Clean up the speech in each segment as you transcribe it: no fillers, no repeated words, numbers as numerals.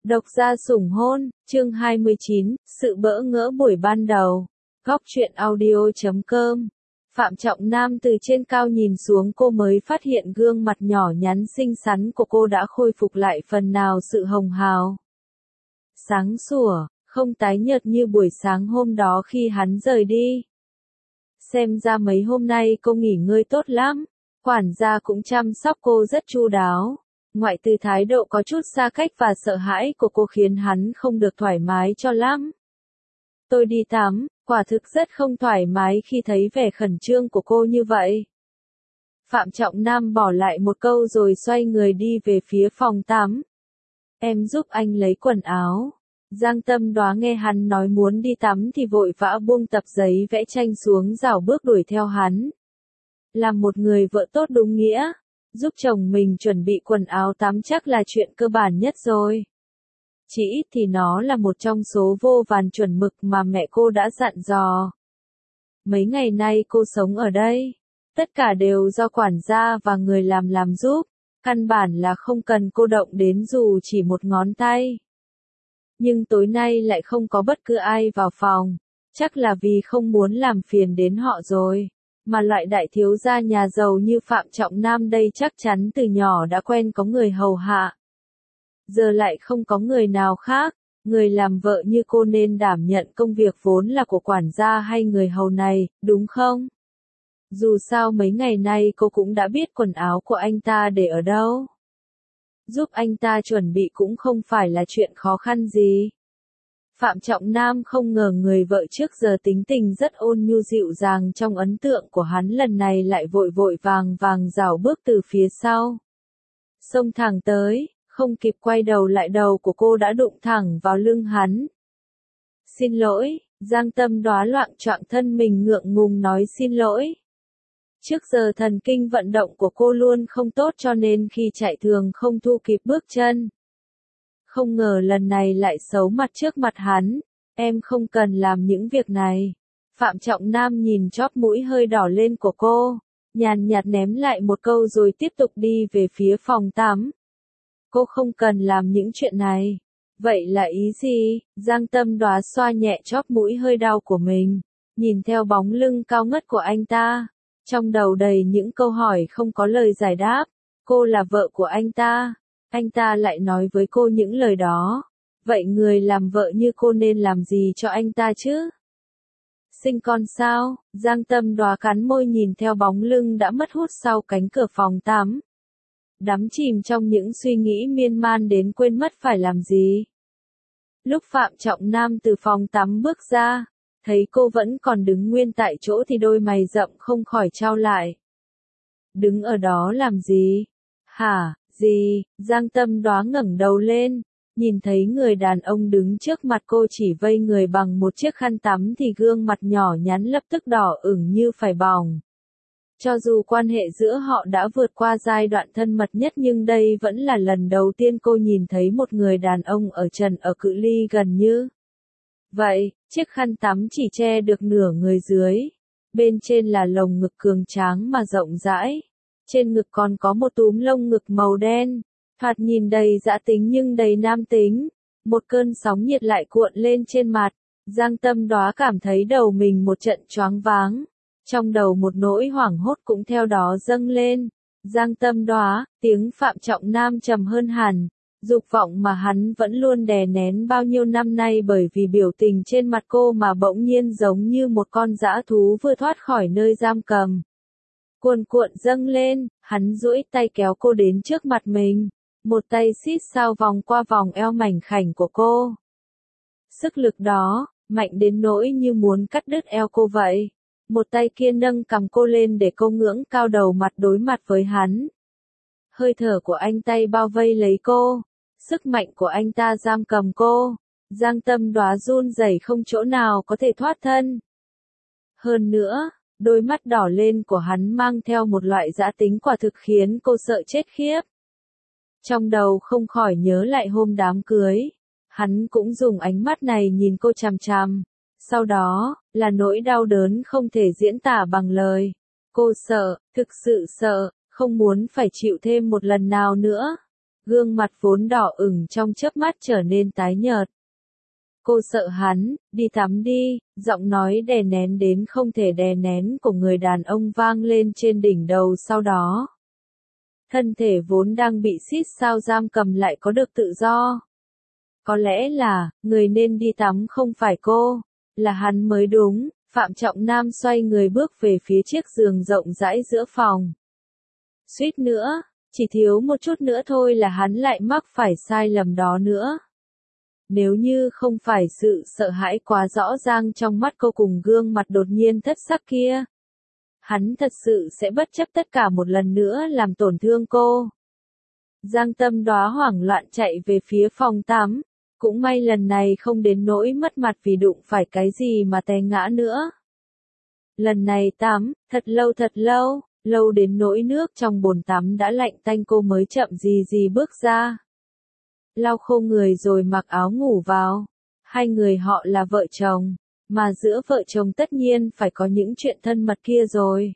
Độc gia sủng hôn, chương 29, sự bỡ ngỡ buổi ban đầu. Góc truyện audio.com. Phạm Trọng Nam từ trên cao nhìn xuống cô mới phát hiện gương mặt nhỏ nhắn xinh xắn của cô đã khôi phục lại phần nào sự hồng hào. Sáng sủa, không tái nhợt như buổi sáng hôm đó khi hắn rời đi. Xem ra mấy hôm nay cô nghỉ ngơi tốt lắm, quản gia cũng chăm sóc cô rất chu đáo. Ngoại trừ thái độ có chút xa cách và sợ hãi của cô khiến hắn không được thoải mái cho lắm. Tôi đi tắm, quả thực rất không thoải mái khi thấy vẻ khẩn trương của cô như vậy. Phạm Trọng Nam bỏ lại một câu rồi xoay người đi về phía phòng tắm. Em giúp anh lấy quần áo. Giang Tâm Đoá nghe hắn nói muốn đi tắm thì vội vã buông tập giấy vẽ tranh xuống rảo bước đuổi theo hắn. Làm một người vợ tốt đúng nghĩa. Giúp chồng mình chuẩn bị quần áo tắm chắc là chuyện cơ bản nhất rồi. Chỉ ít thì nó là một trong số vô vàn chuẩn mực mà mẹ cô đã dặn dò. Mấy ngày nay cô sống ở đây, tất cả đều do quản gia và người làm giúp, căn bản là không cần cô động đến dù chỉ một ngón tay. Nhưng tối nay lại không có bất cứ ai vào phòng, chắc là vì không muốn làm phiền đến họ rồi. Mà loại đại thiếu gia nhà giàu như Phạm Trọng Nam đây chắc chắn từ nhỏ đã quen có người hầu hạ. Giờ lại không có người nào khác, người làm vợ như cô nên đảm nhận công việc vốn là của quản gia hay người hầu này, đúng không? Dù sao mấy ngày nay cô cũng đã biết quần áo của anh ta để ở đâu. Giúp anh ta chuẩn bị cũng không phải là chuyện khó khăn gì. Phạm Trọng Nam không ngờ người vợ trước giờ tính tình rất ôn nhu dịu dàng trong ấn tượng của hắn lần này lại vội vội vàng rảo bước từ phía sau. Xông thẳng tới, không kịp quay đầu lại đầu của cô đã đụng thẳng vào lưng hắn. Xin lỗi, Giang Tâm Đoá loạng choạng thân mình ngượng ngùng nói xin lỗi. Trước giờ thần kinh vận động của cô luôn không tốt cho nên khi chạy thường không thu kịp bước chân. Không ngờ lần này lại xấu mặt trước mặt hắn, em không cần làm những việc này. Phạm Trọng Nam nhìn chóp mũi hơi đỏ lên của cô, nhàn nhạt ném lại một câu rồi tiếp tục đi về phía phòng tắm. Cô không cần làm những chuyện này. Vậy là ý gì? Giang Tâm Đoá xoa nhẹ chóp mũi hơi đau của mình, nhìn theo bóng lưng cao ngất của anh ta. Trong đầu đầy những câu hỏi không có lời giải đáp. Cô là vợ của anh ta lại nói với cô những lời đó. Vậy người làm vợ như cô nên làm gì cho anh ta chứ? Sinh con sao? Giang Tâm Đoá cắn môi nhìn theo bóng lưng đã mất hút sau cánh cửa phòng tắm. Đắm chìm trong những suy nghĩ miên man đến quên mất phải làm gì. Lúc Phạm Trọng Nam từ phòng tắm bước ra, thấy cô vẫn còn đứng nguyên tại chỗ thì đôi mày rậm không khỏi chau lại. Đứng ở đó làm gì? Hả? Gì? Giang Tâm Đoá ngẩng đầu lên, nhìn thấy người đàn ông đứng trước mặt cô chỉ vây người bằng một chiếc khăn tắm thì gương mặt nhỏ nhắn lập tức đỏ ửng như phải bỏng. Cho dù quan hệ giữa họ đã vượt qua giai đoạn thân mật nhất nhưng đây vẫn là lần đầu tiên cô nhìn thấy một người đàn ông ở trần ở cự ly gần như vậy. Chiếc khăn tắm chỉ che được nửa người dưới, bên trên là lồng ngực cường tráng mà rộng rãi. Trên ngực còn có một túm lông ngực màu đen, thoạt nhìn đầy dã tính nhưng đầy nam tính. Một cơn sóng nhiệt lại cuộn lên trên mặt, Giang Tâm Đoá cảm thấy đầu mình một trận choáng váng. Trong đầu một nỗi hoảng hốt cũng theo đó dâng lên. Giang Tâm Đoá, tiếng Phạm Trọng Nam trầm hơn hẳn, dục vọng mà hắn vẫn luôn đè nén bao nhiêu năm nay bởi vì biểu tình trên mặt cô mà bỗng nhiên giống như một con dã thú vừa thoát khỏi nơi giam cầm. Cuồn cuộn dâng lên, hắn duỗi tay kéo cô đến trước mặt mình, một tay xít sao vòng qua vòng eo mảnh khảnh của cô. Sức lực đó, mạnh đến nỗi như muốn cắt đứt eo cô vậy. Một tay kia nâng cằm cô lên để cô ngưỡng cao đầu mặt đối mặt với hắn. Hơi thở của anh tay bao vây lấy cô, sức mạnh của anh ta giam cầm cô. Giang Tâm Đoá run rẩy không chỗ nào có thể thoát thân. Hơn nữa, đôi mắt đỏ lên của hắn mang theo một loại dã tính quả thực khiến cô sợ chết khiếp. Trong đầu không khỏi nhớ lại hôm đám cưới, hắn cũng dùng ánh mắt này nhìn cô chằm chằm. Sau đó, là nỗi đau đớn không thể diễn tả bằng lời. Cô sợ, thực sự sợ, không muốn phải chịu thêm một lần nào nữa. Gương mặt vốn đỏ ửng trong chớp mắt trở nên tái nhợt. Cô sợ hắn, đi tắm đi, giọng nói đè nén đến không thể đè nén của người đàn ông vang lên trên đỉnh đầu sau đó. Thân thể vốn đang bị xít sao giam cầm lại có được tự do. Có lẽ là, người nên đi tắm không phải cô, là hắn mới đúng. Phạm Trọng Nam xoay người bước về phía chiếc giường rộng rãi giữa phòng. Suýt nữa, chỉ thiếu một chút nữa thôi là hắn lại mắc phải sai lầm đó nữa. Nếu như không phải sự sợ hãi quá rõ ràng trong mắt cô cùng gương mặt đột nhiên thất sắc kia, hắn thật sự sẽ bất chấp tất cả một lần nữa làm tổn thương cô. Giang Tâm Đóa hoảng loạn chạy về phía phòng tắm, cũng may lần này không đến nỗi mất mặt vì đụng phải cái gì mà té ngã nữa. Lần này tắm, thật lâu, lâu đến nỗi nước trong bồn tắm đã lạnh tanh cô mới chậm gì bước ra. Lau khô người rồi mặc áo ngủ vào. Hai người họ là vợ chồng, mà giữa vợ chồng tất nhiên phải có những chuyện thân mật kia rồi.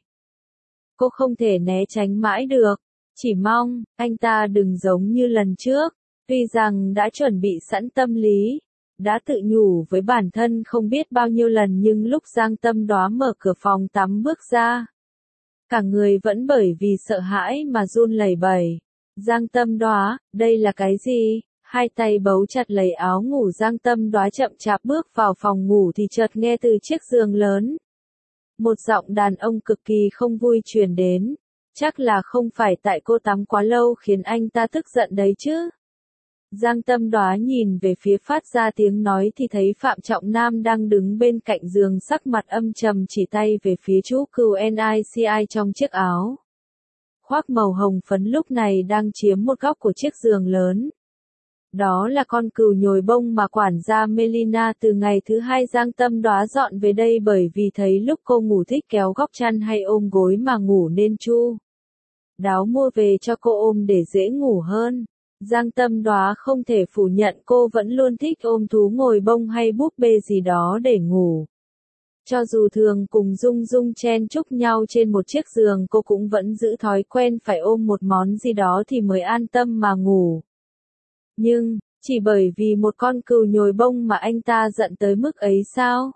Cô không thể né tránh mãi được, chỉ mong anh ta đừng giống như lần trước, tuy rằng đã chuẩn bị sẵn tâm lý, đã tự nhủ với bản thân không biết bao nhiêu lần nhưng lúc Giang Tâm Đóa mở cửa phòng tắm bước ra, cả người vẫn bởi vì sợ hãi mà run lẩy bẩy. Giang Tâm Đóa, đây là cái gì? Hai tay bấu chặt lấy áo ngủ Giang Tâm Đóa chậm chạp bước vào phòng ngủ thì chợt nghe từ chiếc giường lớn. Một giọng đàn ông cực kỳ không vui truyền đến. Chắc là không phải tại cô tắm quá lâu khiến anh ta tức giận đấy chứ. Giang Tâm Đóa nhìn về phía phát ra tiếng nói thì thấy Phạm Trọng Nam đang đứng bên cạnh giường sắc mặt âm trầm chỉ tay về phía chú cừu NICI trong chiếc áo khoác màu hồng phấn lúc này đang chiếm một góc của chiếc giường lớn. Đó là con cừu nhồi bông mà quản gia Melina từ ngày thứ hai Giang Tâm Đóa dọn về đây bởi vì thấy lúc cô ngủ thích kéo góc chăn hay ôm gối mà ngủ nên chu đáo mua về cho cô ôm để dễ ngủ hơn. Giang Tâm Đóa không thể phủ nhận cô vẫn luôn thích ôm thú ngồi bông hay búp bê gì đó để ngủ. Cho dù thường cùng Dung Dung chen chúc nhau trên một chiếc giường cô cũng vẫn giữ thói quen phải ôm một món gì đó thì mới an tâm mà ngủ. Nhưng, chỉ bởi vì một con cừu nhồi bông mà anh ta giận tới mức ấy sao?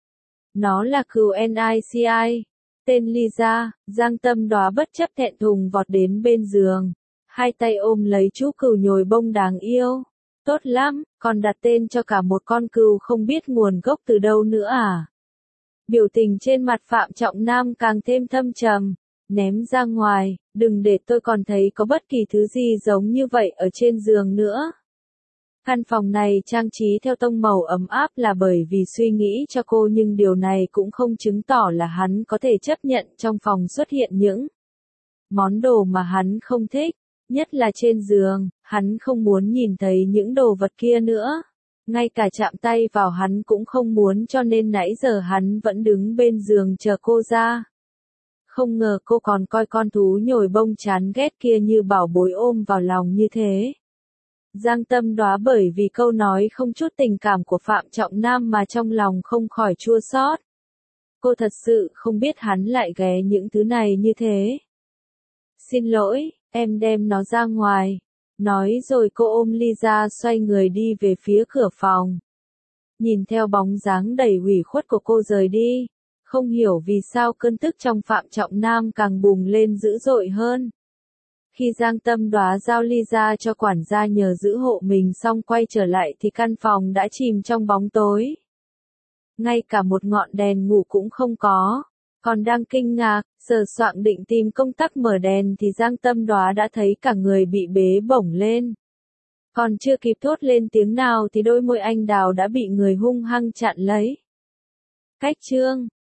Nó là cừu NICI, tên Lisa. Giang Tâm Đóa bất chấp thẹn thùng vọt đến bên giường. Hai tay ôm lấy chú cừu nhồi bông đáng yêu. Tốt lắm, còn đặt tên cho cả một con cừu không biết nguồn gốc từ đâu nữa à? Biểu tình trên mặt Phạm Trọng Nam càng thêm thâm trầm. Ném ra ngoài, đừng để tôi còn thấy có bất kỳ thứ gì giống như vậy ở trên giường nữa. Căn phòng này trang trí theo tông màu ấm áp là bởi vì suy nghĩ cho cô nhưng điều này cũng không chứng tỏ là hắn có thể chấp nhận trong phòng xuất hiện những món đồ mà hắn không thích. Nhất là trên giường, hắn không muốn nhìn thấy những đồ vật kia nữa. Ngay cả chạm tay vào hắn cũng không muốn cho nên nãy giờ hắn vẫn đứng bên giường chờ cô ra. Không ngờ cô còn coi con thú nhồi bông chán ghét kia như bảo bối ôm vào lòng như thế. Giang Tâm Đóa bởi vì câu nói không chút tình cảm của Phạm Trọng Nam mà trong lòng không khỏi chua xót. Cô thật sự không biết hắn lại ghé những thứ này như thế. Xin lỗi, em đem nó ra ngoài. Nói rồi cô ôm Lisa xoay người đi về phía cửa phòng. Nhìn theo bóng dáng đầy ủy khuất của cô rời đi. Không hiểu vì sao cơn tức trong Phạm Trọng Nam càng bùng lên dữ dội hơn. Khi Giang Tâm Đóa giao Lisa cho quản gia nhờ giữ hộ mình xong quay trở lại thì căn phòng đã chìm trong bóng tối. Ngay cả một ngọn đèn ngủ cũng không có. Còn đang kinh ngạc, sờ soạng định tìm công tắc mở đèn thì Giang Tâm Đóa đã thấy cả người bị bế bổng lên. Còn chưa kịp thốt lên tiếng nào thì đôi môi anh đào đã bị người hung hăng chặn lấy. Cách chương